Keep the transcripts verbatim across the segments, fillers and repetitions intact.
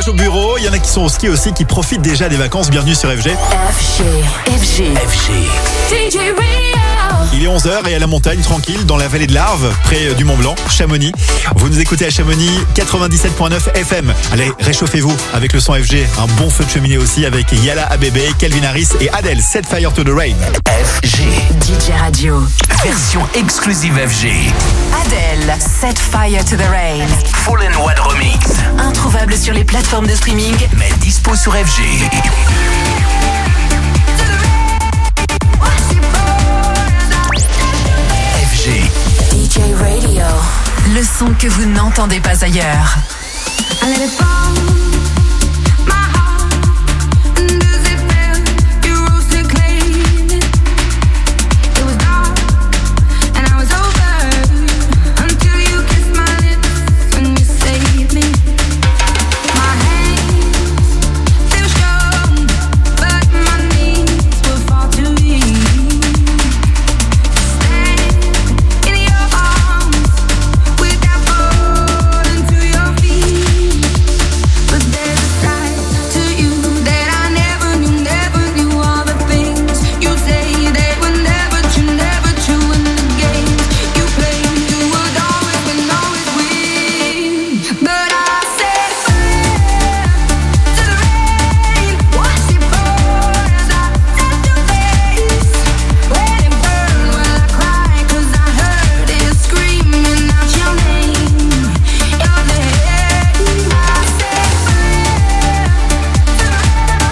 courage au bureau. Il y en a qui sont au ski aussi, qui profitent déjà des vacances. Bienvenue sur F G. F G, F G, F G. D J Radio. Il est onze heures et à la montagne, tranquille, dans la vallée de l'Arve, près du Mont Blanc, Chamonix. Vous nous écoutez à Chamonix, quatre-vingt-dix-sept virgule neuf F M. Allez, réchauffez-vous avec le son F G. Un bon feu de cheminée aussi avec Yala Abébé, Calvin Harris et Adele. Set Fire to the Rain. F G. D J Radio. Version exclusive F G. Adele, Set Fire to the Rain. Fallen One Remix. Introuvable sur les plateformes de streaming, Mais dispo sur F G. F G. D J Radio. Le son que vous n'entendez pas ailleurs. I let it fall, my heart, and as it fell, you rose to claim it. It was dark, and I was over, until you kissed my lips when you saved me. My hands still strong, but my knees were far too weak. Stand in your arms without falling to your feet. But there's a side to you that I never knew, never knew. All the things you say, they were never true, never true. And the games you play, you would always win, always win. But I set fire to the rain, watch it pour as I touch your face. Let it burn while I cry, 'cause I heard it screaming out your name. You're the head, I set fire to the rain.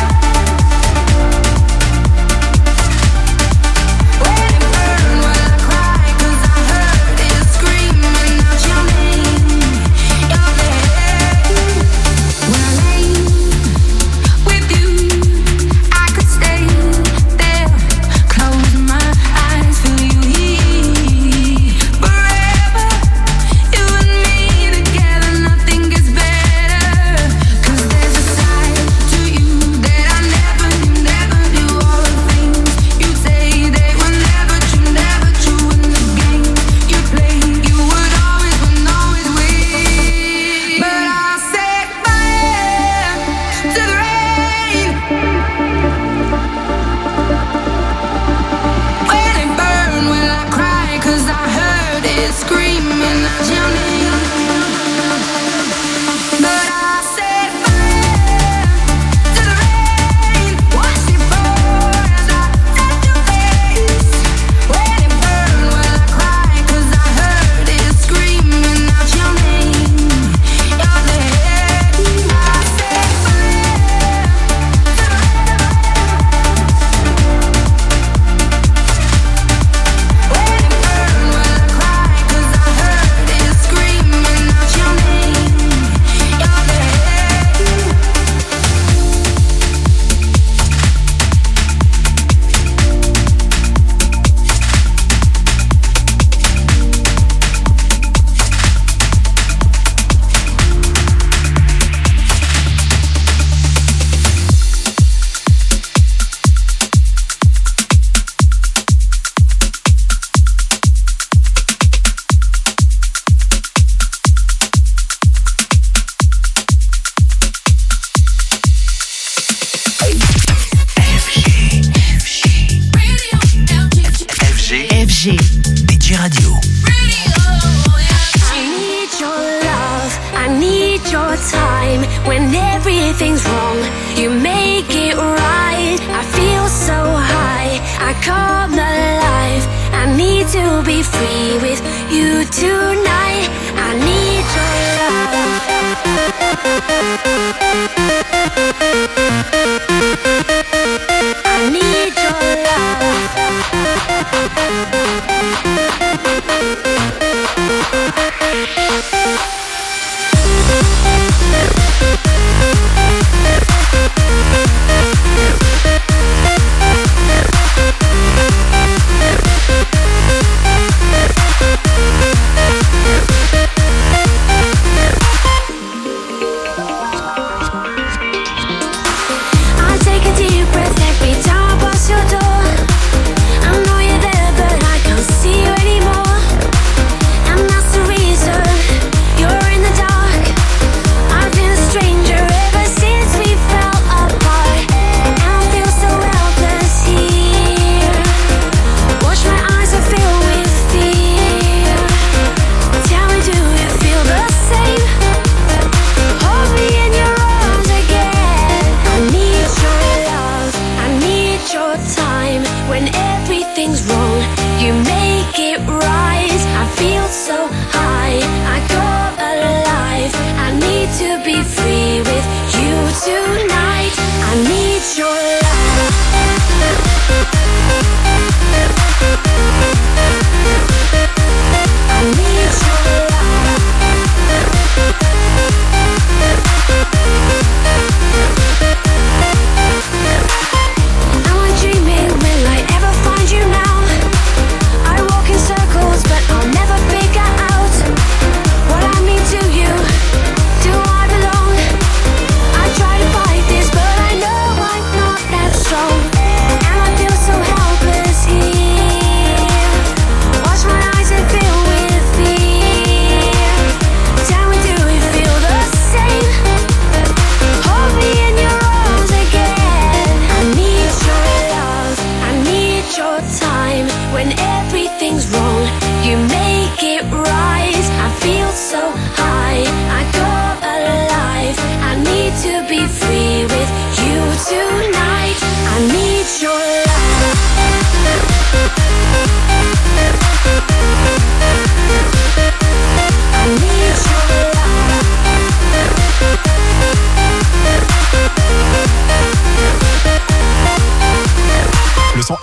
Let it burn while I cry, 'cause I heard it screaming out your name. You're the head. When I lay with you, I could stay there, close my eyes, feel you here forever. You and me together, nothing gets better. 'Cause there's a side to you that I never knew, never knew. All the things you say, they were never true, never true. And the game you play, you would always win, always win. But I set fire to the rain. When it burned, will I cry? 'Cause I heard it screaming out your name. But I set fire to the rain, watch it pour as I touch your face. When it burned, will I cry? 'Cause I heard it screaming out your name. You're the head, I set fire to the rain. When it burned, will I cry? 'Cause I heard it screaming out your name. You're the head. F G. F G. D J Radio. I need your love, I need your time. When everything's wrong, you make it right. I feel so high, I come alive. I need to be free with you tonight. I need your love. I need your love.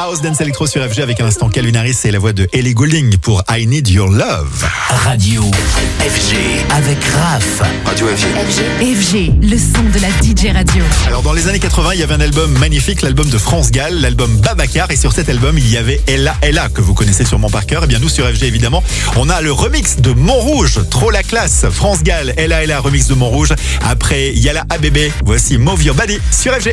House Dance Electro sur F G avec un instant Calvin Harris et la voix de Ellie Goulding pour I Need Your Love. Radio F G avec Raph. Radio F G. F G, le son de la D J radio. Alors dans les années quatre-vingts, il y avait un album magnifique, l'album de France Gall, l'album Babacar, et sur cet album, il y avait Ella Ella que vous connaissez sûrement par cœur. Et bien nous sur F G évidemment, on a le remix de Montrouge, trop la classe. France Gall, Ella Ella, remix de Montrouge. Après Yala A B B, voici Move Your Body sur F G.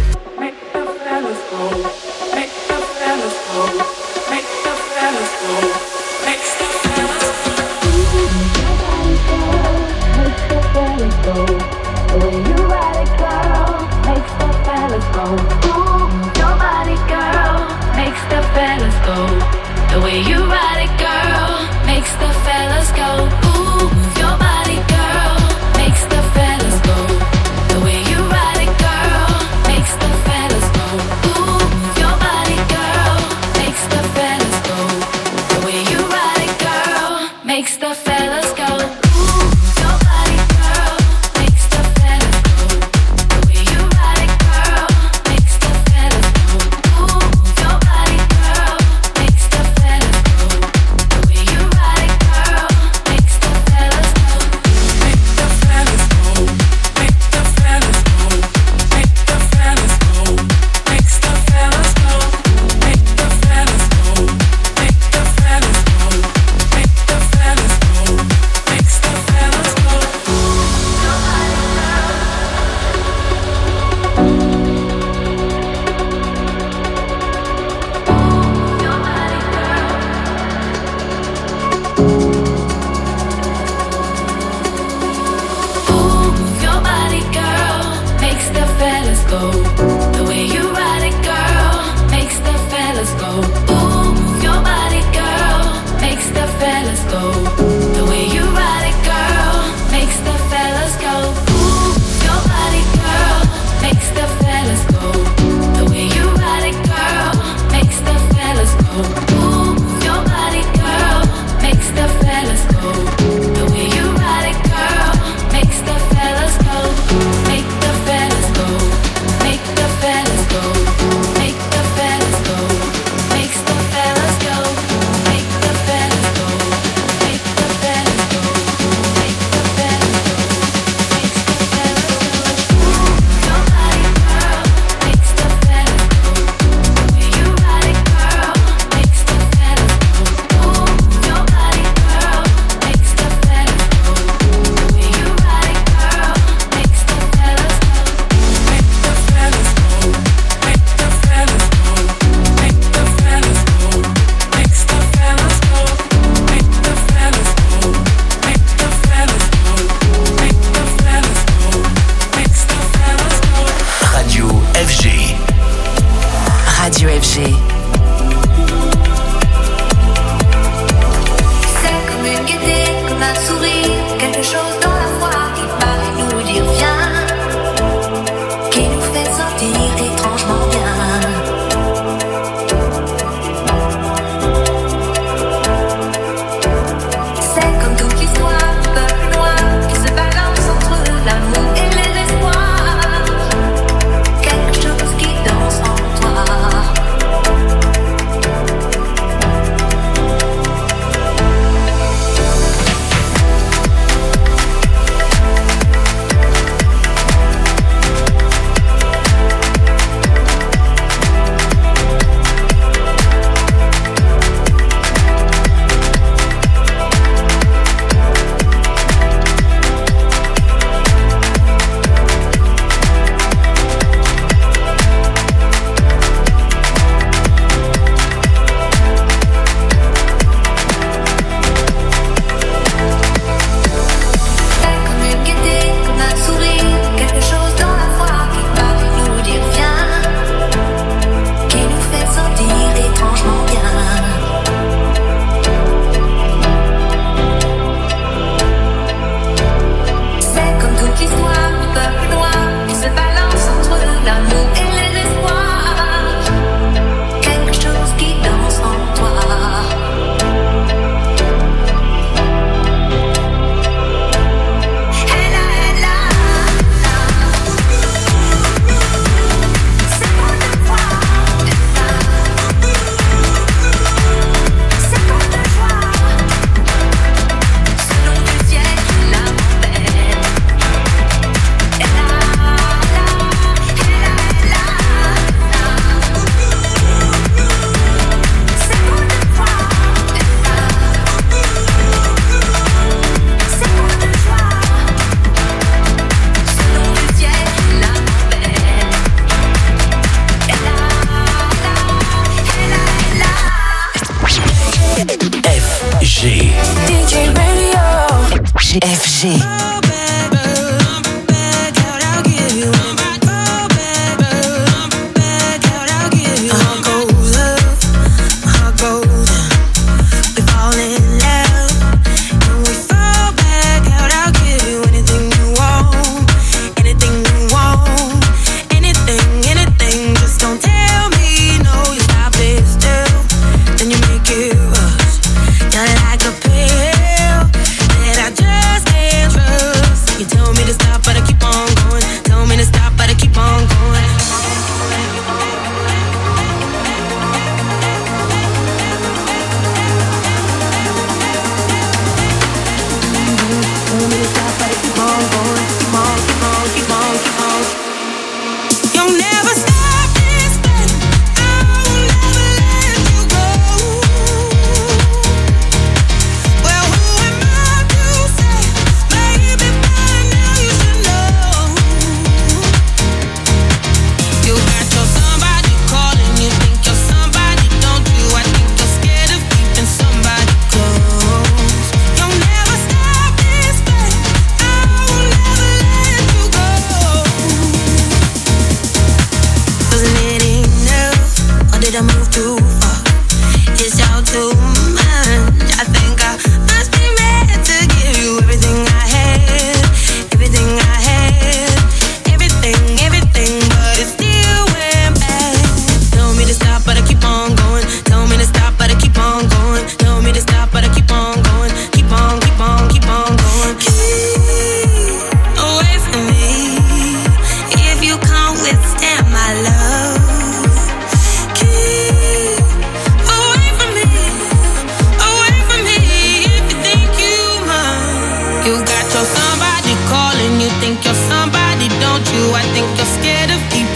The way you ride it, girl, makes the fellas go. Ooh, move your body, girl, makes the fellas go. The way you ride it, girl, makes the fellas go. Ooh, move your body, girl, makes the fellas go. The way you ride it, girl, makes the fellas go. Ooh, move your body, girl, makes the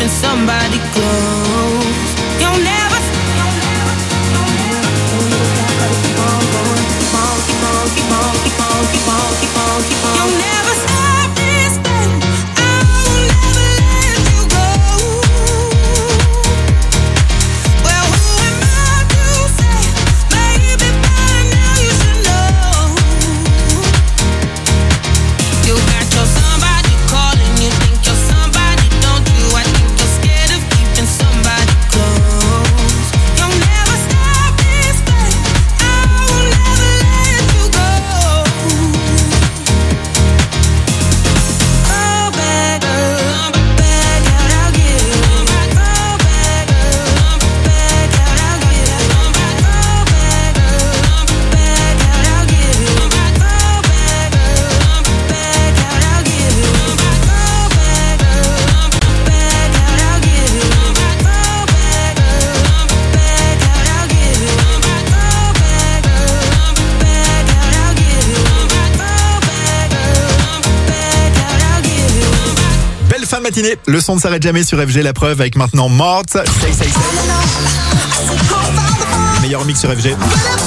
keeping somebody close. You'll never. You'll never stop this thing. I will never let you go. Well, who am I to say? Maybe by now you should know. You got your somebody calling. You think you're somebody, don't you? I think you're scared of keeping somebody close. You'll never stop this thing. I will never let you go. Oh, bad girl, bad girl, I'll give you. Oh, bad girl, bad girl, I'll give you. Oh, bad girl, bad girl, I'll give you. Oh, bad girl, bad girl, I'll give you. Oh, bad girl, bad girl, bad girl, I'll give you. Oh, bad girl, bad girl, bad girl, I'll give you. Oh, bad girl, bad girl, bad girl, I'll give you. Oh, bad girl, bad girl, bad girl, I'll give you. Belle fin de matinée, le son ne s'arrête jamais sur F G, la preuve avec maintenant Mort, Say Say Say. Le meilleur mix sur F G.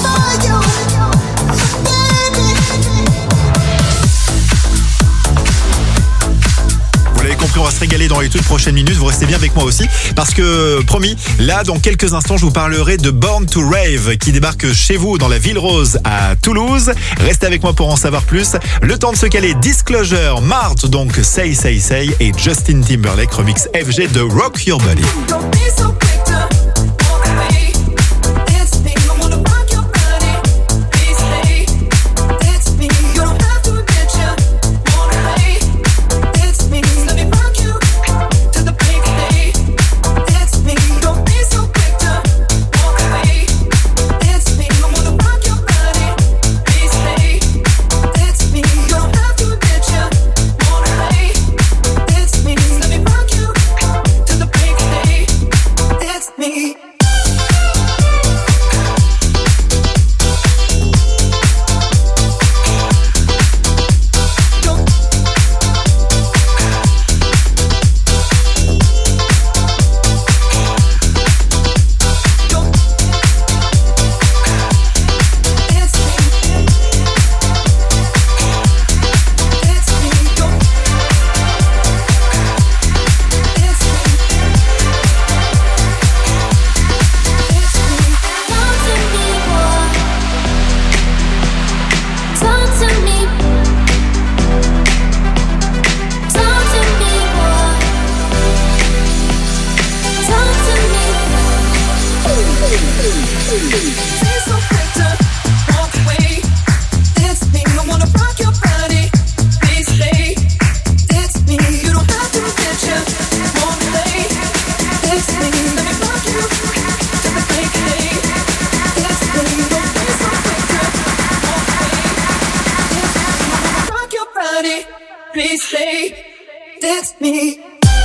Vous l'avez compris, on va se régaler dans les toutes prochaines minutes. Vous restez bien avec moi aussi parce que, promis, là, dans quelques instants, je vous parlerai de Born to Rave qui débarque chez vous dans la Ville Rose à Toulouse. Restez avec moi pour en savoir plus. Le temps de se caler, Disclosure, Mart, donc Say Say Say et Justin Timberlake remix F G de Rock Your Body. Don't be so quick to walk away. It's me, I wanna rock your body. Please stay. It's me, you don't have to admit you wanna play. It's me, let me rock you to the break of day. It's me, don't be so quick to walk away. It's me, I wanna rock your body. Please stay. It's me, you don't have to admit you wanna play. It's me, let me rock you to the break of day. It's me. Please stay. That's me.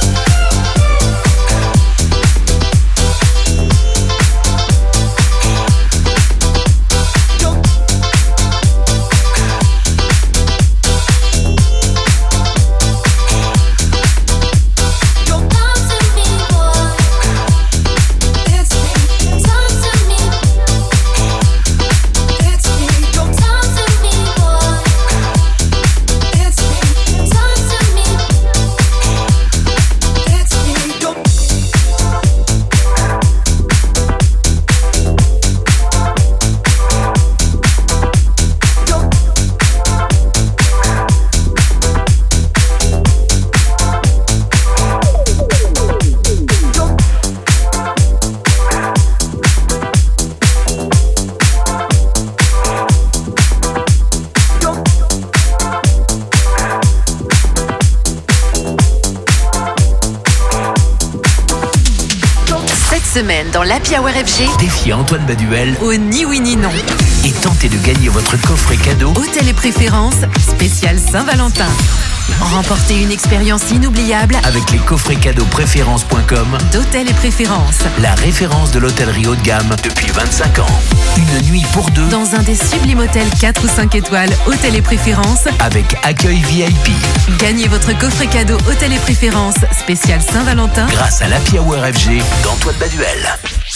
Semaine dans l'Happy Hour F G Défiez Antoine Baduel au Ni Oui Ni Non. et tentez de gagner votre coffret cadeau Hôtel et préférences spécial Saint-Valentin. Remportez une expérience inoubliable Avec les coffrets cadeaux préférence point com, d'Hôtel et Préférences. la référence de l'hôtellerie haut de gamme depuis vingt-cinq ans. Une nuit pour deux Dans un des sublimes hôtels quatre ou cinq étoiles Hôtel et Préférences. avec accueil V I P Gagnez votre coffret cadeau Hôtel et Préférences spécial Saint-Valentin grâce à l'Happy Hour F G d'Antoine Baduel.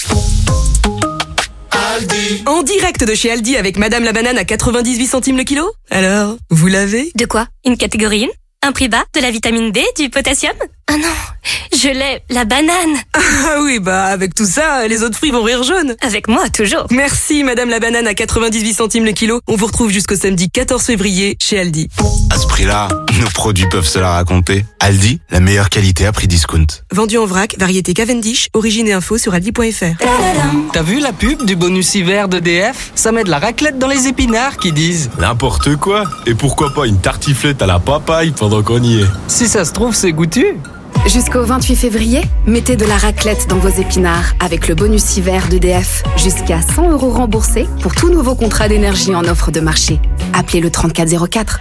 En direct de chez Aldi avec Madame la banane à quatre-vingt-dix-huit centimes le kilo. Alors, vous l'avez? De quoi? Une catégorie un? Un prix bas? De la vitamine D? Du potassium? Ah non, je l'ai, la banane. Ah oui, bah avec tout ça, les autres fruits vont rire jaune. Avec moi, toujours. Merci Madame la banane à quatre-vingt-dix-huit centimes le kilo. On vous retrouve jusqu'au samedi quatorze février chez Aldi. À ce prix-là, nos produits peuvent se la raconter. Aldi, la meilleure qualité à prix discount. Vendu en vrac, variété Cavendish, origine et info sur aldi point fr. T'as vu la pub du bonus hiver d'E D F? Ça met de la raclette dans les épinards, qu'ils disent. N'importe quoi. Et pourquoi pas une tartiflette à la papaye pendant qu'on y est? Si ça se trouve, c'est goûtu. Jusqu'au vingt-huit février, mettez de la raclette dans vos épinards avec le bonus hiver d'E D F. Jusqu'à cent euros remboursés pour tout nouveau contrat d'énergie en offre de marché. Appelez le trente-quatre zéro quatre.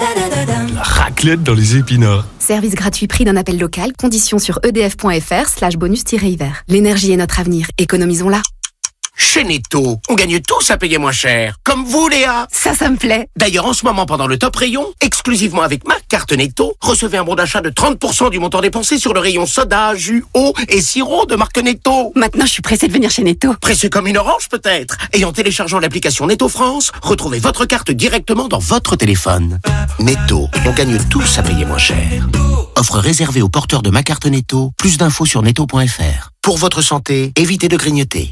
La raclette dans les épinards. Service gratuit pris d'un appel local. Conditions sur edf.fr slash bonus-hiver. L'énergie est notre avenir. Économisons-la. Chez Netto, on gagne tous à payer moins cher. Comme vous, Léa. Ça, ça me plaît. D'ailleurs, en ce moment, pendant le top rayon, exclusivement avec ma carte Netto, recevez un bon d'achat de trente pour cent du montant dépensé sur le rayon soda, jus, eau et sirop de marque Netto. Maintenant, je suis pressée de venir chez Netto. Pressé comme une orange, peut-être. Et en téléchargeant l'application Netto France, retrouvez votre carte directement dans votre téléphone. Netto, on gagne tous à payer moins cher. Offre réservée aux porteurs de ma carte Netto. Plus d'infos sur netto point fr. Pour votre santé, évitez de grignoter.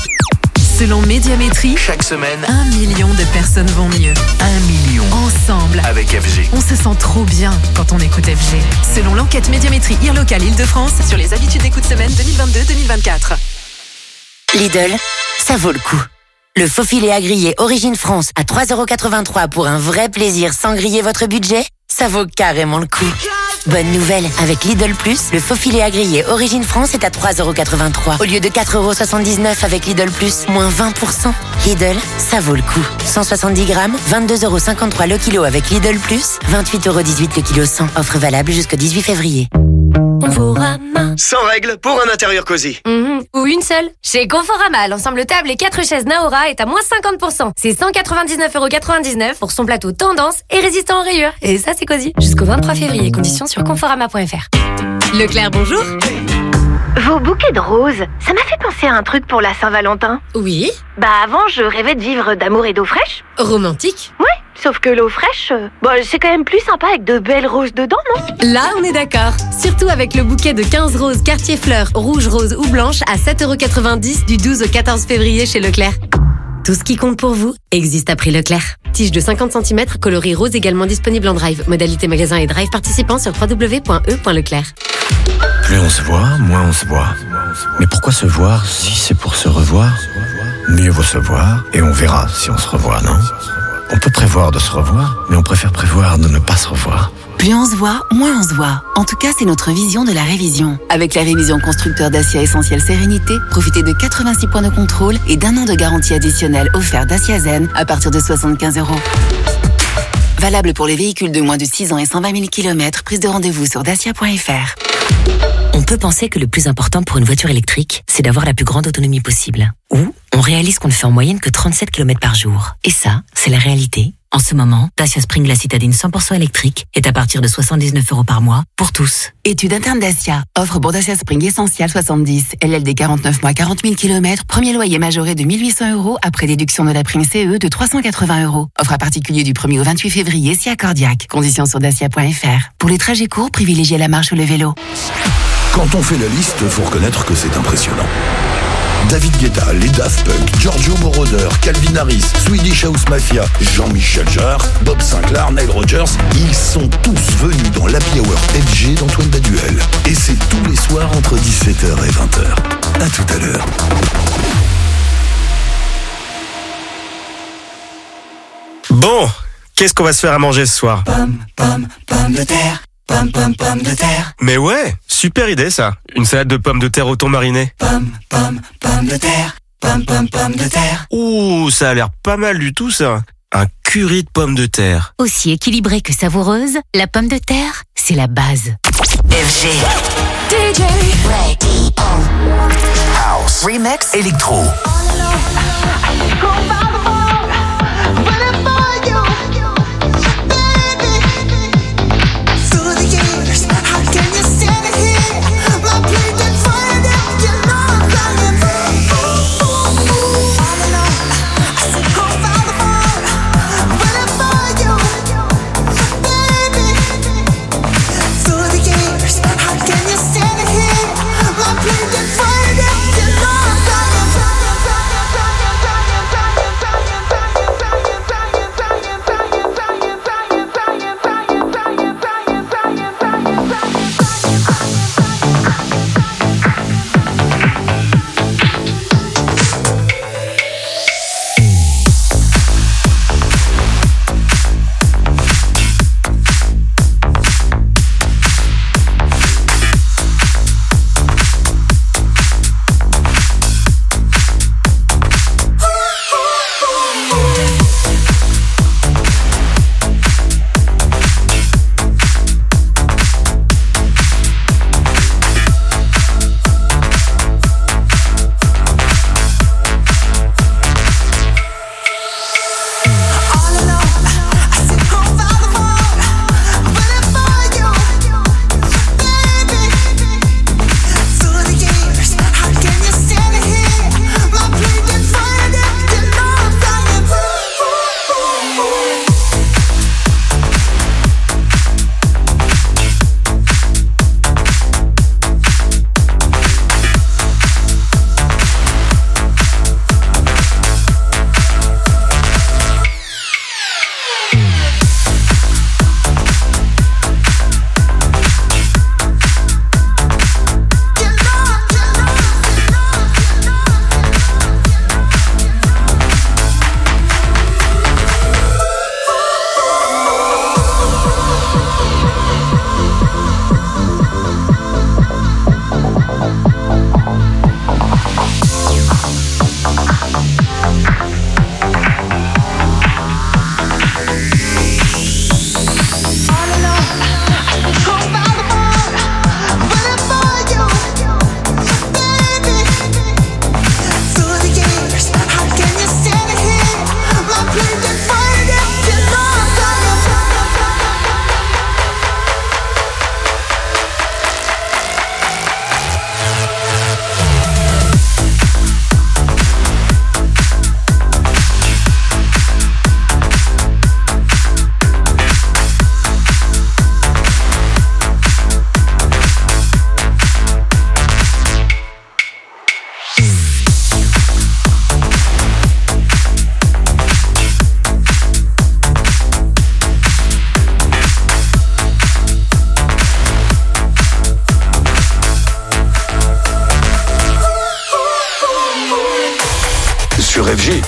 Selon Médiamétrie, Chaque semaine, un million de personnes vont mieux. un million Ensemble, avec F G. on se sent trop bien quand on écoute F G. Selon l'enquête Médiamétrie Irlocal Île-de-France sur les habitudes d'écoute semaine deux mille vingt-deux deux mille vingt-quatre. Lidl, ça vaut le coup. Le faux filet à griller Origine France à trois euros quatre-vingt-trois pour un vrai plaisir sans griller votre budget, ça vaut carrément le coup. Bonne nouvelle, avec Lidl Plus, le faux filet à griller Origine France est à trois euros quatre-vingt-trois au lieu de quatre euros soixante-dix-neuf avec Lidl Plus, moins vingt pour cent. Lidl, ça vaut le coup. cent soixante-dix grammes, vingt-deux euros cinquante-trois le kilo avec Lidl Plus, vingt-huit euros dix-huit le kilo cent. Offre valable jusqu'au dix-huit février. Conforama. Sans règle pour un intérieur cosy. Mhm. Ou une seule. Chez Conforama, l'ensemble table et quatre chaises Naora est à moins cinquante pour cent. C'est cent quatre-vingt-dix-neuf euros quatre-vingt-dix-neuf pour son plateau tendance et résistant aux rayures. Et ça, c'est cosy. Jusqu'au vingt-trois février. Conditions sur conforama point fr. Leclerc, bonjour. Vos bouquets de roses, ça m'a fait penser à un truc pour la Saint-Valentin. Oui. Bah avant, je rêvais de vivre d'amour et d'eau fraîche. Romantique. Ouais, sauf que l'eau fraîche, euh, bah, c'est quand même plus sympa avec de belles roses dedans, non? Là, on est d'accord. Surtout avec le bouquet de quinze roses quartier fleurs, rouge, rose ou blanche à sept euros quatre-vingt-dix du douze au quatorze février chez Leclerc. Tout ce qui compte pour vous existe à prix Leclerc. Tige de cinquante centimètres, coloris rose également disponible en drive. Modalité magasin et drive participant sur w w w point e point leclerc. Plus on se voit, moins on se voit. Mais pourquoi se voir si c'est pour se revoir? Mieux vaut se voir et on verra si on se revoit, non? On peut prévoir de se revoir, mais on préfère prévoir de ne pas se revoir. Plus on se voit, moins on se voit. En tout cas, c'est notre vision de la révision. Avec la révision constructeur Dacia Essentiel Sérénité, profitez de quatre-vingt-six points de contrôle et d'un an de garantie additionnelle offert Dacia Zen à partir de soixante-quinze euros. Valable pour les véhicules de moins de six ans et cent vingt mille kilomètres. Prise de rendez-vous sur dacia point fr. On peut penser que le plus important pour une voiture électrique, c'est d'avoir la plus grande autonomie possible. Ou on réalise qu'on ne fait en moyenne que trente-sept kilomètres par jour. Et ça, c'est la réalité. En ce moment, Dacia Spring la citadine cent pour cent électrique est à partir de soixante-dix-neuf euros par mois pour tous. Étude interne Dacia. Offre pour Dacia Spring Essential soixante-dix. L L D quarante-neuf mois, quarante mille kilomètres. Premier loyer majoré de mille huit cents euros après déduction de la prime C E de trois cent quatre-vingts euros. Offre à particulier du premier au vingt-huit février si accordiaque. Conditions sur dacia point fr. Pour les trajets courts, privilégiez la marche ou le vélo. Quand on fait la liste, faut reconnaître que c'est impressionnant. David Guetta, les Daft Punk, Giorgio Moroder, Calvin Harris, Swedish House Mafia, Jean-Michel Jarre, Bob Sinclair, Nile Rodgers, ils sont tous venus dans l'Happy Hour F G d'Antoine Baduel. Et c'est tous les soirs entre dix-sept heures et vingt heures. À tout à l'heure. Bon, qu'est-ce qu'on va se faire à manger ce soir? Pomme, pomme, pomme de terre. Pomme, pomme, pomme de terre. Mais ouais, super idée ça. Une salade de pommes de terre au thon mariné. Pomme, pomme, pomme de terre. Pomme, pomme, pomme de terre. Ouh, ça a l'air pas mal du tout ça. Un curry de pommes de terre. Aussi équilibrée que savoureuse, la pomme de terre, c'est la base. F G. D J. House. Remix. Electro. Sur F G,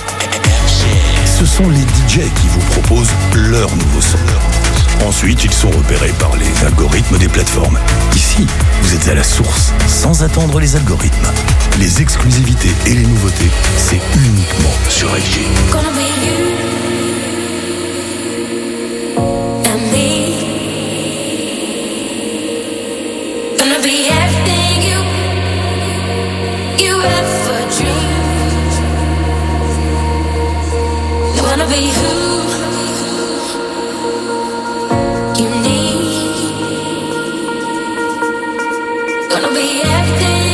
ce sont les D J qui vous proposent leur nouveau son. Ensuite, ils sont repérés par les algorithmes des plateformes. Ici, vous êtes à la source, sans attendre les algorithmes. Les exclusivités et les nouveautés, c'est uniquement sur F G. Gonna be you and me. Gonna be everything you you ever dreamed. Gonna be who you need. Gonna be everything.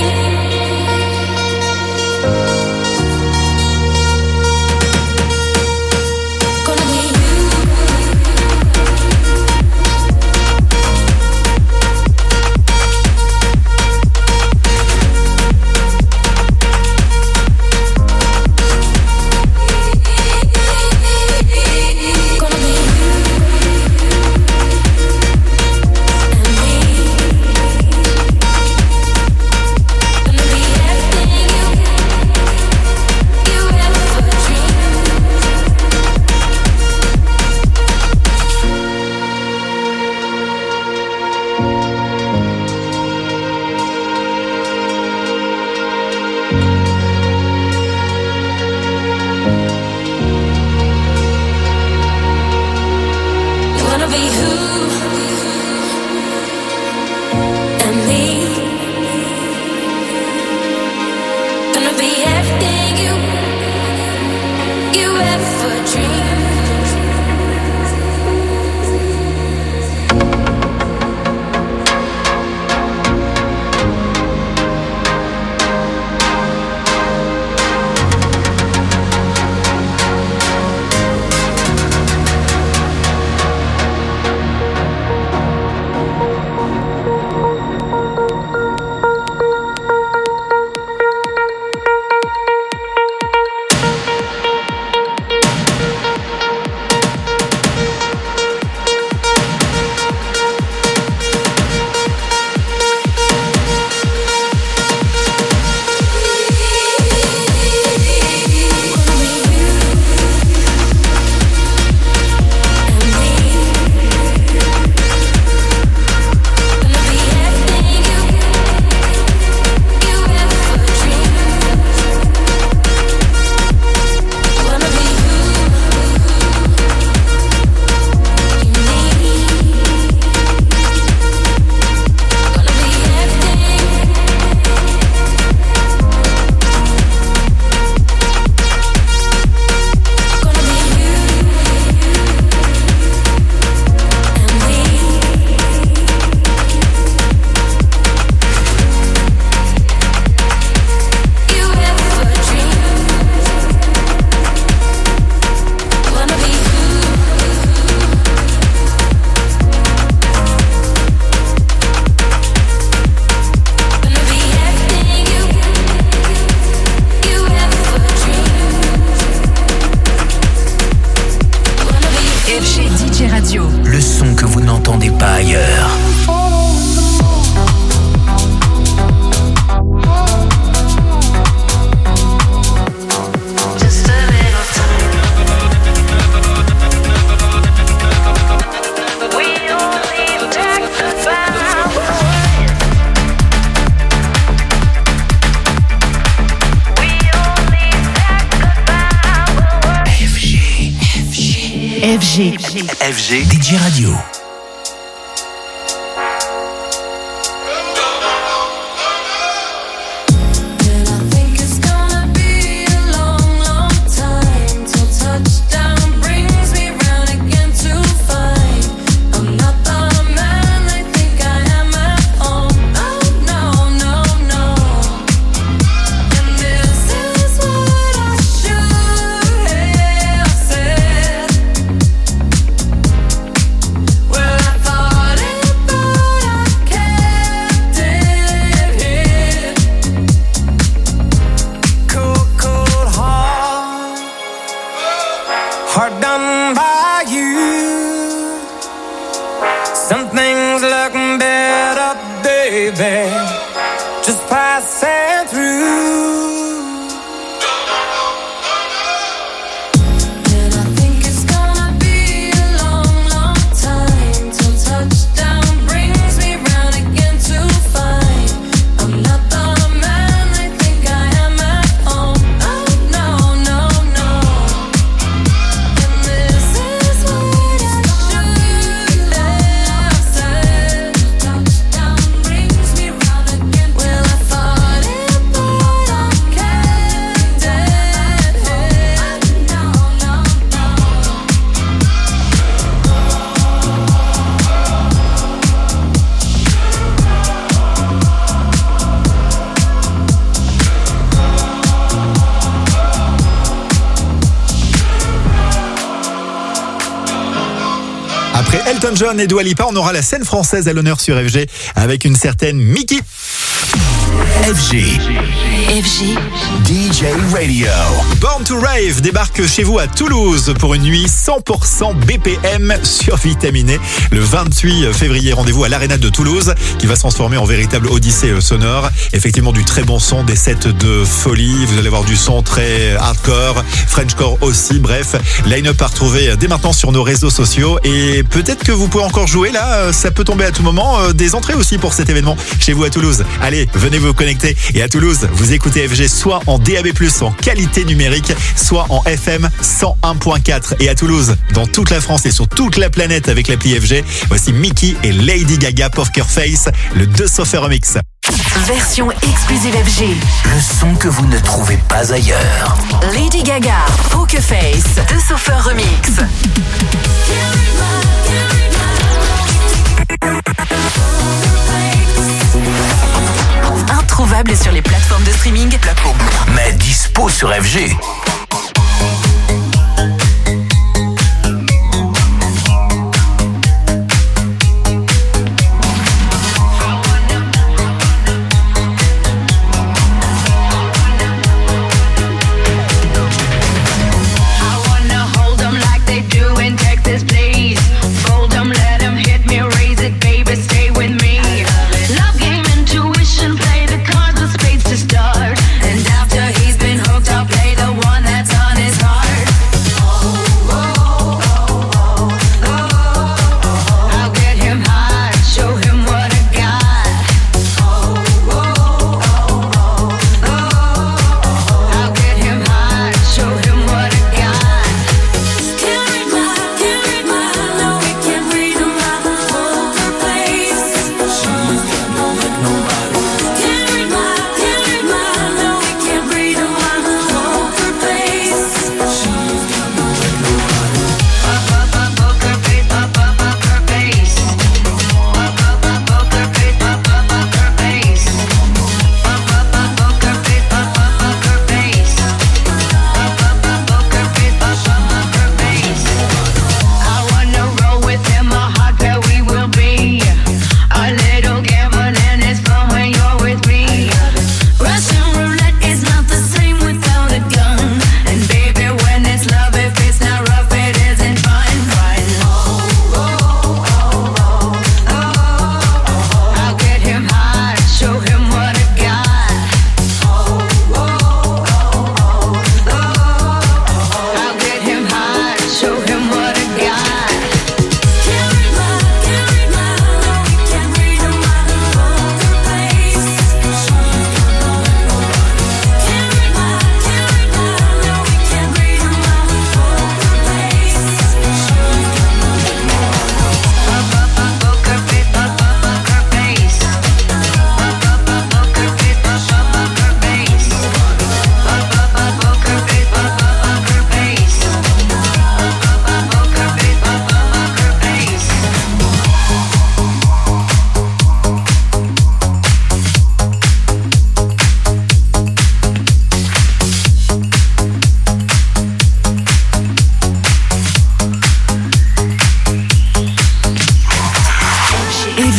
F G. F G D J Radio. Hard done by you. Some things look better, baby, just passing through. And I think it's gonna be a long, long time till touchdown brings me round again to find I'm not the man they think I am at home. Oh no, no, no. Après Elton John et Dua Lipa, on aura la scène française à l'honneur sur F G avec une certaine Mickey. F G. F G. D J Radio. Born to Rave débarque chez vous à Toulouse pour une nuit cent pour cent B P M survitaminée. Le vingt-huit février, rendez-vous à l'Arena de Toulouse qui va se transformer en véritable odyssée sonore. Effectivement, du très bon son, des sets de folie. Vous allez avoir du son très hardcore, Frenchcore aussi. Bref, line-up à retrouver dès maintenant sur nos réseaux sociaux. Et peut-être que vous pouvez encore jouer là. Ça peut tomber à tout moment. Des entrées aussi pour cet événement chez vous à Toulouse. Allez, venez vous connecter. Et à Toulouse, vous écoutez F G soit en D A B plus, en qualité numérique, soit en F M cent un point quatre. Et à Toulouse, dans toute la France et sur toute la planète avec l'appli F G, voici Mickey et Lady Gaga Poker Face, le deux Sofer Remix. Version exclusive F G. Le son que vous ne trouvez pas ailleurs. Lady Gaga, Poker Face, deux Sofer Remix. Introuvable sur les plateformes de streaming. Mais dispo sur F G. Play the one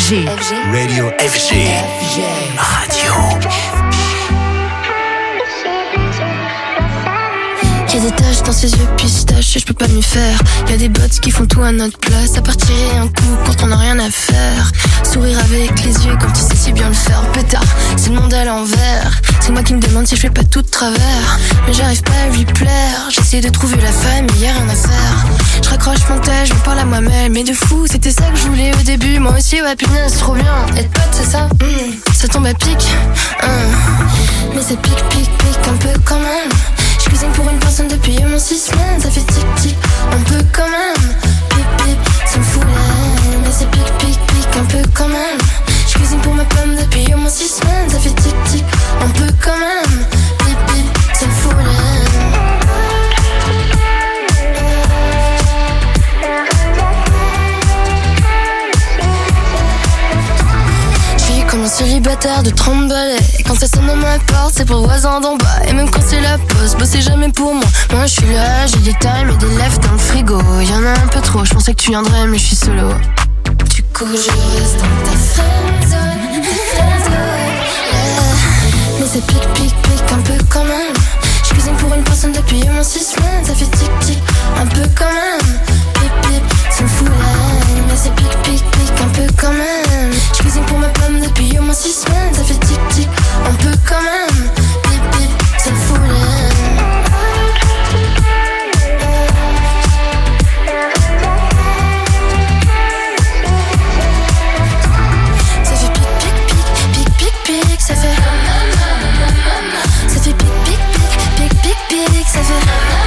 G. Radio F G. Radio. Y'a des taches dans ses yeux pistaches et je peux pas m'y faire. Y'a des bots qui font tout à notre place. À partir un coup quand on a rien à faire. Sourire avec les yeux comme tu sais si bien le faire. Pétard, c'est le monde à l'envers. C'est moi qui me demande si je fais pas tout de travers. Mais j'arrive pas à lui plaire. J'essaie de trouver la famille, y'a rien à faire. Je raccroche mon tel, je me parle à moi-même. Mais de fou, c'était ça que je voulais au début. Moi aussi, ouais, punaise, trop bien. Être pote, c'est ça, mmh, ça tombe à pic, mmh. Mais ça pique, pique, pique un peu quand même. Je cuisine pour une personne depuis au moins six semaines. Ça fait tic-tic, un peu quand même. Pip, pip, ça me fout la haine. Mais c'est pique, pique, pique un peu quand même. Je cuisine pour ma pomme depuis au moins six semaines. Ça fait tic-tic, un peu quand même. Pip, pip, ça me fout la haine. Comme un célibataire de trente balais. Et quand ça sonne à ma porte, c'est pour le voisin d'en bas. Et même quand c'est la pause, bossez jamais pour moi. Moi je suis là, j'ai des times et des lèvres dans le frigo. Y'en a un peu trop, je pensais que tu viendrais mais je suis solo. Du coup je reste dans ta friendzone, ta friendzone, yeah. Mais ça pique, pique, pique un peu quand même. Je cuisine pour une personne depuis au moins six semaines. Ça fait tic, tic, un peu quand même. Pip, pip, ça me fout la haine. Mais ça pique, pique, pique un peu quand même. Je cuisine pour ma pomme depuis au moins six semaines. Ça fait tic tic, un peu quand même. Pip pip, ça me fout la haine. Ça fait pic pic pic, pic pic pic, ça fait. Ça fait pic pic pic, pic pic pic, ça fait.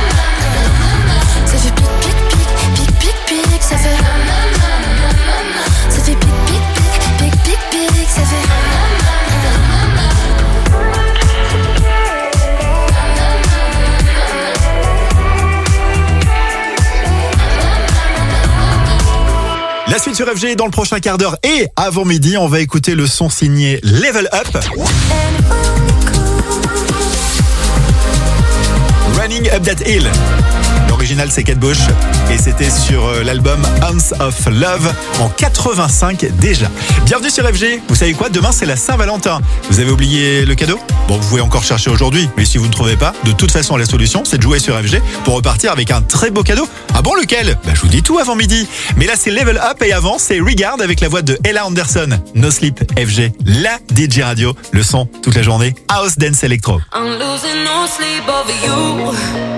Ça fait pic pic pic, pic pic pic, ça fait. Ça fait pic pic pic, pic pic pic, ça fait. La suite sur F G dans le prochain quart d'heure et avant midi, on va écouter le son signé Level Up. Running Up That Hill. L'original c'est Kate Bush et c'était sur l'album Ounce of Love en quatre-vingt-cinq déjà. Bienvenue sur F G. Vous savez quoi? Demain c'est la Saint-Valentin. Vous avez oublié le cadeau? Bon, vous pouvez encore chercher aujourd'hui, mais si vous ne trouvez pas, de toute façon la solution c'est de jouer sur F G pour repartir avec un très beau cadeau. Ah bon, lequel? Bah je vous dis tout avant midi. Mais là c'est Level Up et avant c'est Regard avec la voix de Ella Anderson. No Sleep F G, la D J radio, le son toute la journée, House Dance Electro. I'm losing no sleep over you.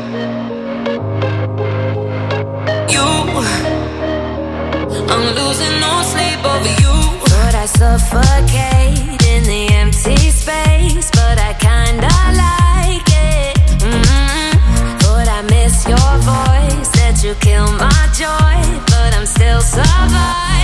I'm losing no sleep over you. But I suffocate in the empty space. But I kinda like it. Mm-hmm. But I miss your voice. That you kill my joy. But I'm still surviving.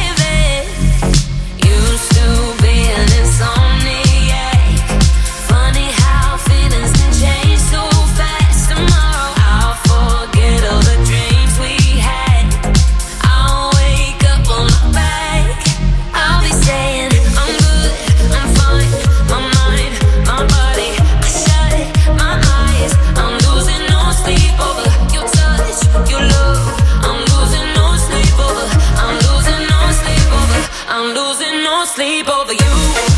Used to be an insomniac. Funny how feelings can change so fast. Tomorrow I'll forget all the dreams we had. I'll wake up on my back. I'll be saying I'm good, I'm fine. My mind, my body, I shut my eyes. I'm losing no sleep over your touch, your love. I'm losing no sleep over. I'm losing no sleep over. I'm losing no sleep over you.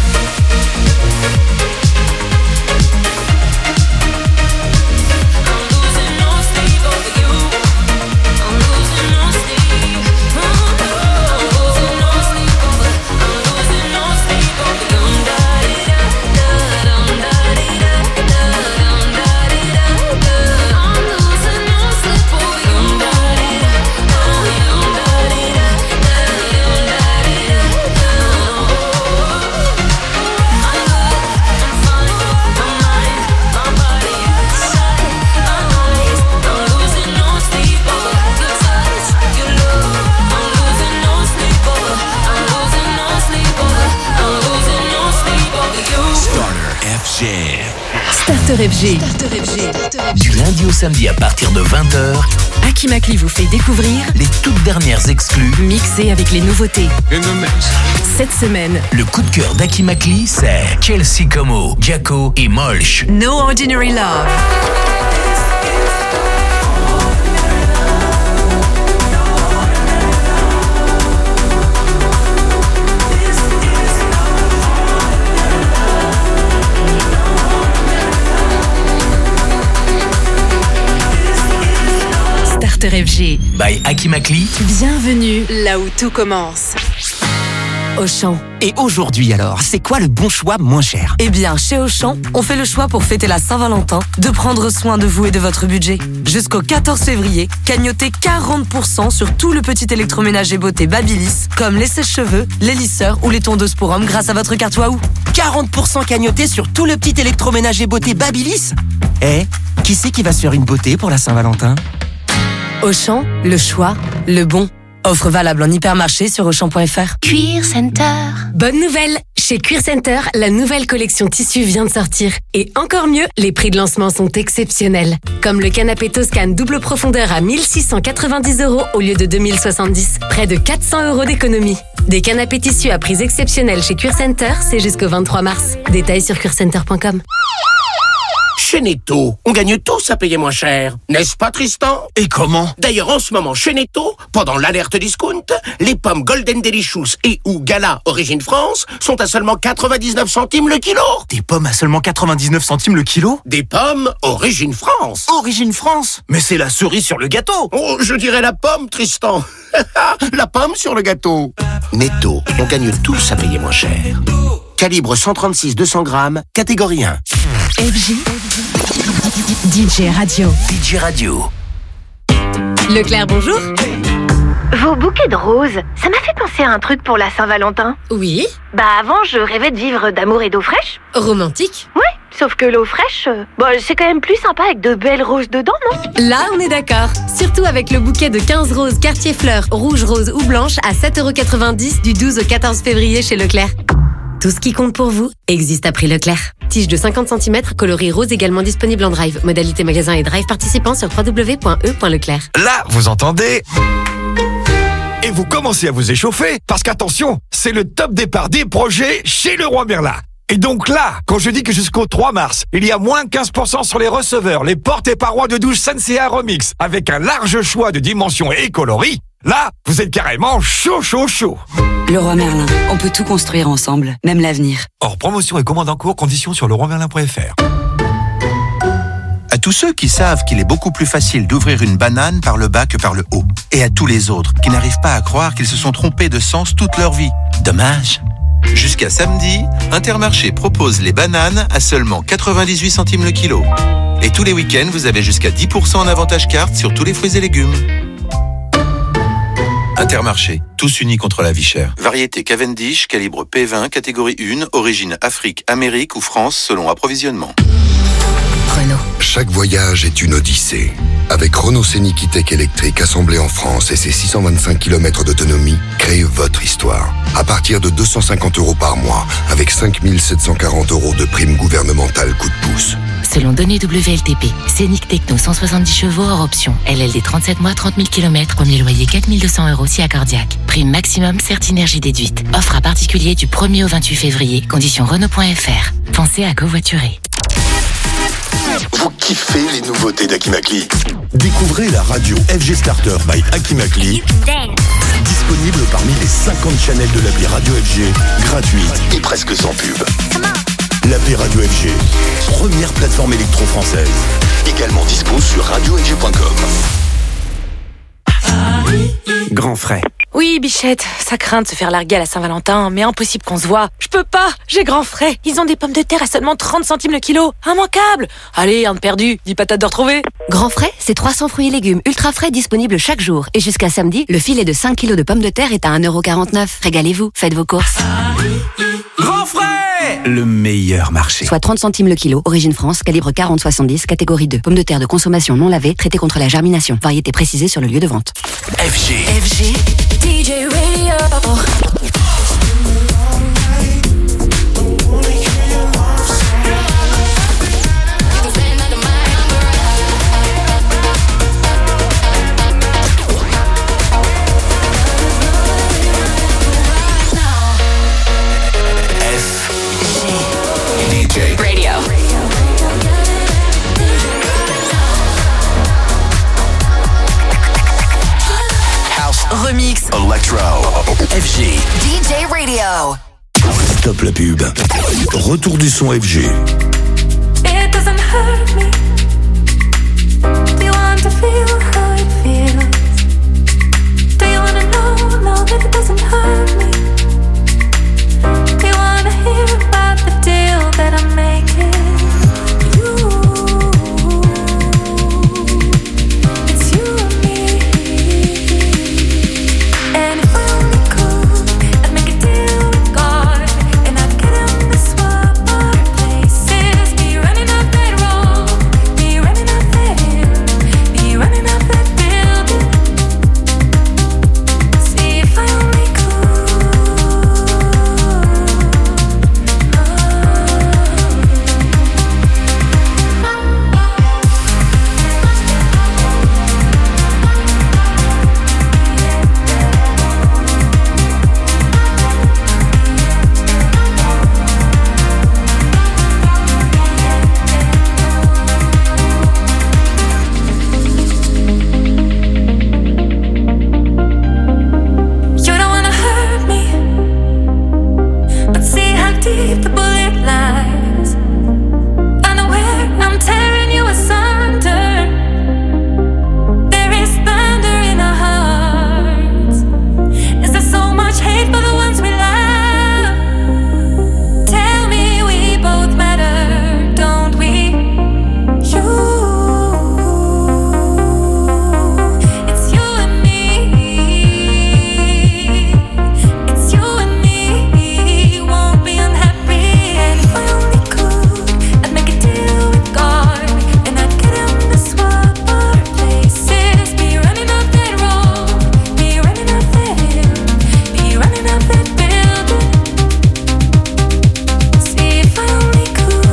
Starter F G. Du lundi au samedi à partir de vingt heures, Akimakli vous fait découvrir les toutes dernières exclus mixées avec les nouveautés. Cette semaine, le coup de cœur d'Akimakli, c'est Chelsea Como, Jacko et Molch. No Ordinary Love. F G. By Akimakli. Bienvenue là où tout commence. Auchan. Et aujourd'hui alors, c'est quoi le bon choix moins cher? Eh bien, chez Auchan, on fait le choix pour fêter la Saint-Valentin de prendre soin de vous et de votre budget. Jusqu'au quatorze février, cagnotez quarante pour cent sur tout le petit électroménager beauté Babyliss, comme les sèche-cheveux, les lisseurs ou les tondeuses pour hommes grâce à votre carte Wahoo. quarante pour cent cagnoté sur tout le petit électroménager beauté Babyliss? Eh, qui c'est qui va se faire une beauté pour la Saint-Valentin? Auchan, le choix, le bon. Offre valable en hypermarché sur auchan point f r. Cuir Center. Bonne nouvelle! Chez Cuir Center, la nouvelle collection tissu vient de sortir. Et encore mieux, les prix de lancement sont exceptionnels. Comme le canapé Toscane double profondeur à mille six cent quatre-vingt-dix euros au lieu de deux mille soixante-dix. Près de quatre cents euros d'économie. Des canapés tissus à prix exceptionnels chez Cuir Center, c'est jusqu'au vingt-trois mars. Détails sur cuir center point com. Chez Netto, on gagne tous à payer moins cher. N'est-ce pas, Tristan? Et comment? D'ailleurs, en ce moment, chez Netto, pendant l'alerte discount, les pommes Golden Delicious et ou Gala Origine France sont à seulement quatre-vingt-dix-neuf centimes le kilo. Des pommes à seulement quatre-vingt-dix-neuf centimes le kilo? Des pommes Origine France. Origine France? Mais c'est la cerise sur le gâteau. Oh, je dirais la pomme, Tristan. La pomme sur le gâteau. Netto, on gagne tous à payer moins cher. Calibre cent trente-six deux cents grammes, catégorie un. F J. D J Radio. D J Radio. Leclerc, bonjour. Vos bouquets de roses, ça m'a fait penser à un truc pour la Saint-Valentin. Oui. Bah avant, je rêvais de vivre d'amour et d'eau fraîche. Romantique. Ouais, sauf que l'eau fraîche, euh, bah, c'est quand même plus sympa avec de belles roses dedans, non? Là, on est d'accord. Surtout avec le bouquet de quinze roses quartier fleurs, rouge, rose ou blanche à sept euros quatre-vingt-dix du douze au quatorze février chez Leclerc. Tout ce qui compte pour vous existe à prix Leclerc. Tige de cinquante centimètres, coloris rose également disponible en drive. Modalité magasin et drive participant sur w w w point e point leclerc. Là, vous entendez? Et vous commencez à vous échauffer, parce qu'attention, c'est le top départ des projets chez Leroy Merlin. Et donc là, quand je dis que jusqu'au trois mars, il y a moins quinze pour cent sur les receveurs, les portes et parois de douche Sensea Remix, avec un large choix de dimensions et coloris, là, vous êtes carrément chaud, chaud, chaud. Leroy Merlin, on peut tout construire ensemble, même l'avenir. Hors promotion et commande en cours, conditions sur leroy merlin point f r. À tous ceux qui savent qu'il est beaucoup plus facile d'ouvrir une banane par le bas que par le haut. Et à tous les autres qui n'arrivent pas à croire qu'ils se sont trompés de sens toute leur vie. Dommage. Jusqu'à samedi, Intermarché propose les bananes à seulement quatre-vingt-dix-huit centimes le kilo. Et tous les week-ends, vous avez jusqu'à dix pour cent en avantage carte sur tous les fruits et légumes. Intermarché, tous unis contre la vie chère. Variété Cavendish, calibre P vingt, catégorie un, origine Afrique, Amérique ou France selon approvisionnement. Renault. Chaque voyage est une odyssée. Avec Renault Scénic E-Tech électrique assemblé en France et ses six cent vingt-cinq kilomètres d'autonomie, créez votre histoire. À partir de deux cent cinquante euros par mois, avec cinq mille sept cent quarante euros de prime gouvernementale coup de pouce. Selon données W L T P, Scénic Techno cent soixante-dix chevaux hors option. L L D trente-sept mois, trente mille kilomètres. Premier loyer quatre mille deux cents euros si accordiaque. Prime maximum Certinergie déduite. Offre à particulier du premier au vingt-huit février. Conditions Renault point f r. Pensez à covoiturer. Vous kiffez les nouveautés d'Akimakli? Découvrez la radio F G Starter by Akimakli, disponible parmi les cinquante channels de l'appli Radio F G, gratuite et presque sans pub. L'appli Radio F G, première plateforme électro française, également dispo sur radio f g point com. Grand frais. Oui, Bichette, ça craint de se faire larguer à la Saint-Valentin, mais impossible qu'on se voit. Je peux pas, j'ai Grand frais. Ils ont des pommes de terre à seulement trente centimes le kilo. Immanquable. Allez, un de perdu, dix patates de retrouver. Grand frais, c'est trois cents fruits et légumes ultra frais disponibles chaque jour. Et jusqu'à samedi, le filet de cinq kilos de pommes de terre est à un euro quarante-neuf. Régalez-vous, faites vos courses. Grand frais, le meilleur marché. Soit trente centimes le kilo, origine France, calibre quarante soixante-dix, catégorie deux. Pommes de terre de consommation non lavées, traitées contre la germination. Variété précisée sur le lieu de vente. F G. F G. D J Radio. D J Radio. House Remix. Electro F G D J Radio. Stop la pub. Retour du son F G. It doesn't hurt me. Do you want to feel how it feels? but it doesn't hurt me. They wanna hear about the deal that I'm making. You, it's you and me. And if I only could, I'd make a deal with God, and I'd get him to swap our places. Be running up that road, be running up that hill, be running up that building. See if I only could. You don't wanna hurt me, but see how deep the bullet lies. Unaware, I'm tearing you asunder. There is thunder in our hearts. Is there so much hate for the ones we love? Tell me we both matter, don't we? You, it's you and me. It's you and me. Won't be unhappy. And if I only could, I'd make a deal with God, and I'd get him to swap our places. Be running up that road, be running up that hill, be running up that building. See if I only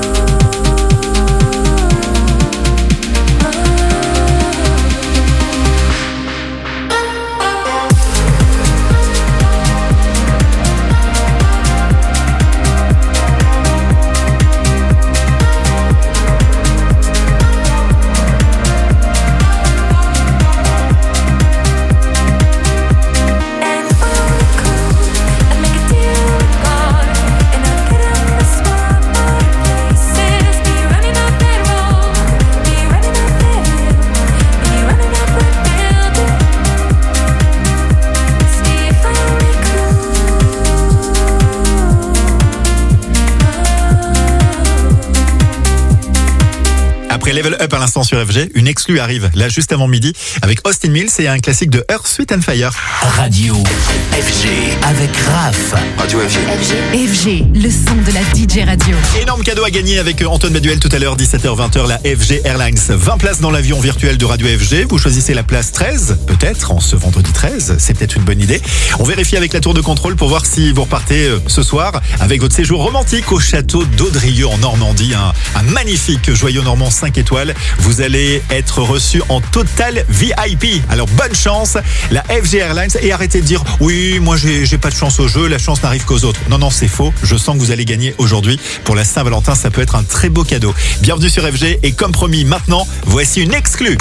Après Level Up à l'instant sur F G, une exclue arrive là juste avant midi avec Austin Mills et un classique de Earth, Sweet and Fire. Radio F G avec Raph. Radio F G. F G, le son de la D J radio. Énorme cadeau à gagner avec Antoine Baduel tout à l'heure, dix-sept heures vingt, la F G Airlines. vingt places dans l'avion virtuel de Radio F G. Vous choisissez la place treize, peut-être, en ce vendredi treize. C'est peut-être une bonne idée. On vérifie avec la tour de contrôle pour voir si vous repartez euh, ce soir avec votre séjour romantique au château d'Audrieux en Normandie. Un, un magnifique joyau normand cinq étoiles. Vous allez être reçu en total V I P. Alors bonne chance, la F G Airlines. Et arrêtez de dire, oui, moi j'ai, j'ai pas de chance au jeu, la chance n'arrive qu'aux autres. Non, non, c'est faux. Je sens que vous allez gagner aujourd'hui. Pour la Saint-Valentin, ça peut être un très beau cadeau. Bienvenue sur F G et comme promis, maintenant, voici une exclue.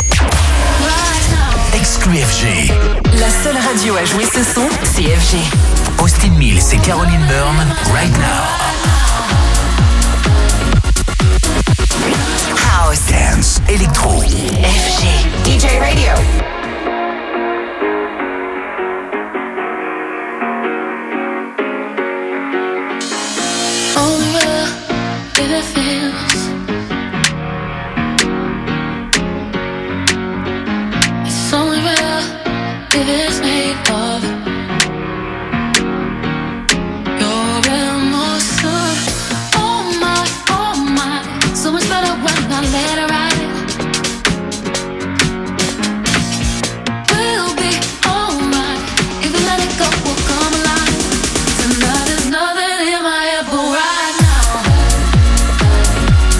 Exclu F G. La seule radio à jouer ce son, c'est F G. Austin Mills et Caroline Byrne, Right Now. House, dance, électro. F G. D J Radio. only real if it feels. It's only real if it's made of your emotion. Oh my, oh my, so much better when I let it ride. We'll be alright if we let it go. We'll come alive. Tonight there's nothing in my head but right now.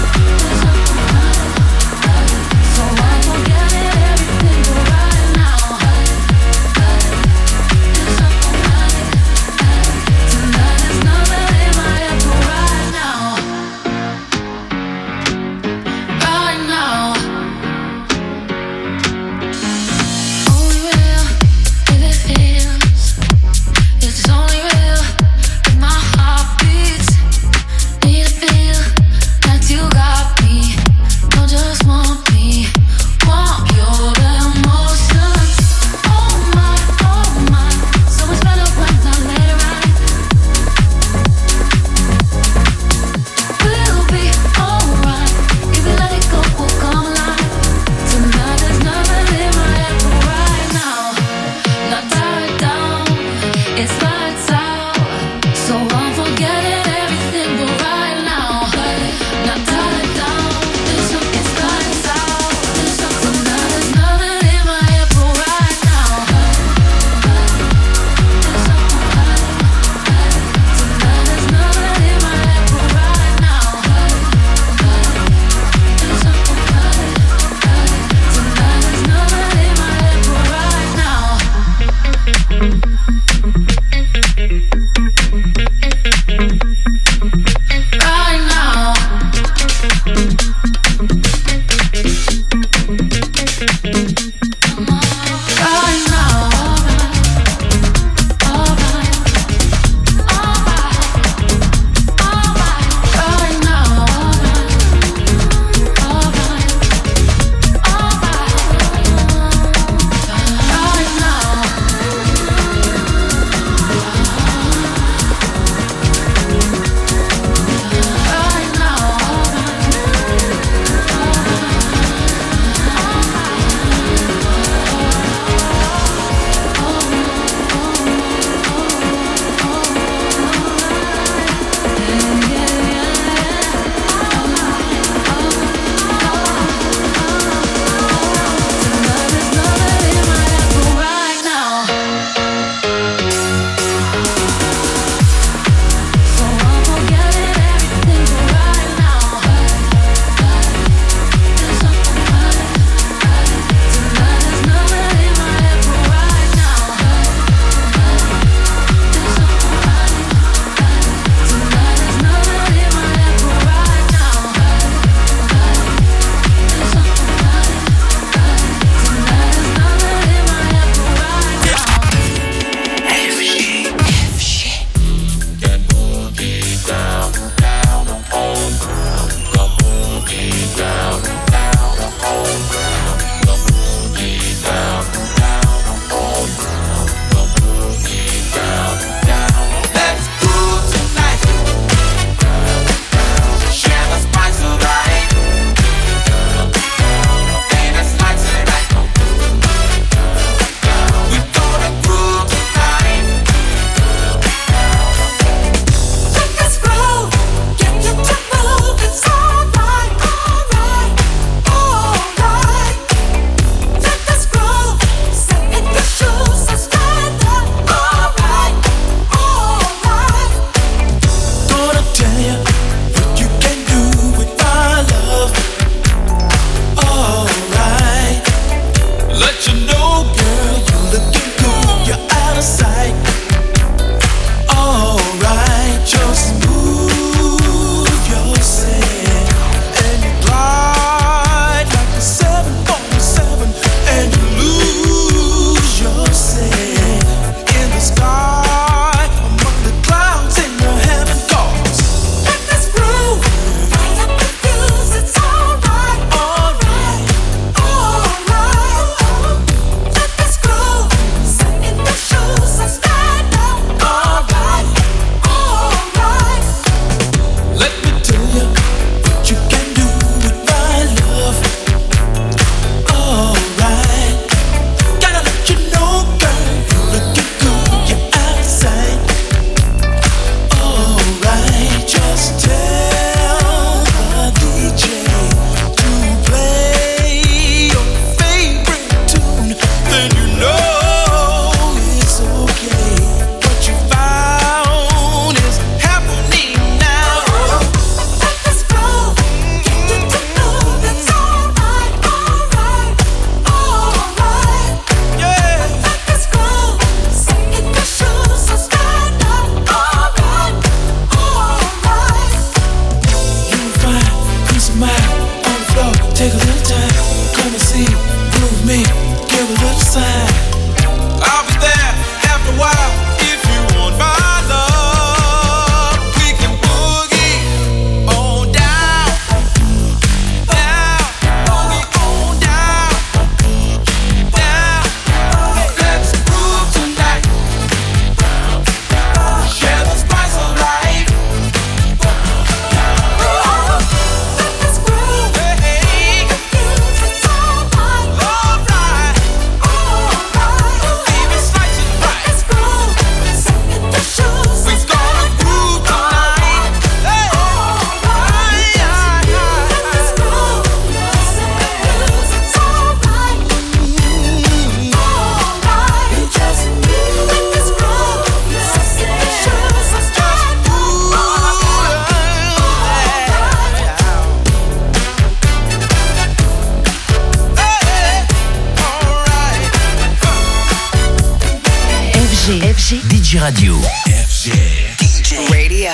J Radio. F G D J Radio.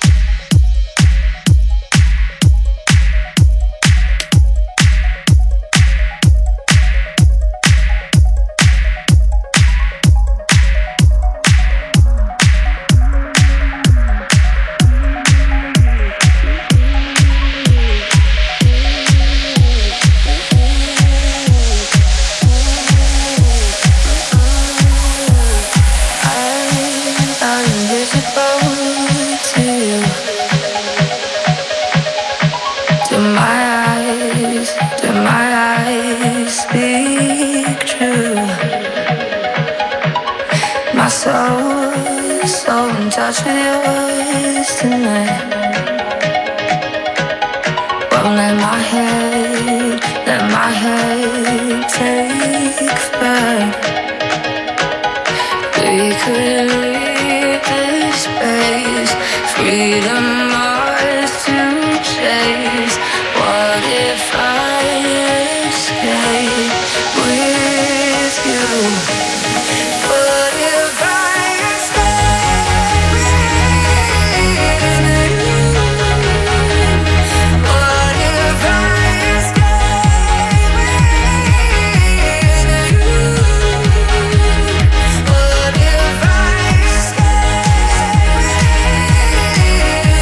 Touch with yours tonight. Won't let my head, let my head take flight. We could leave this space, freedom.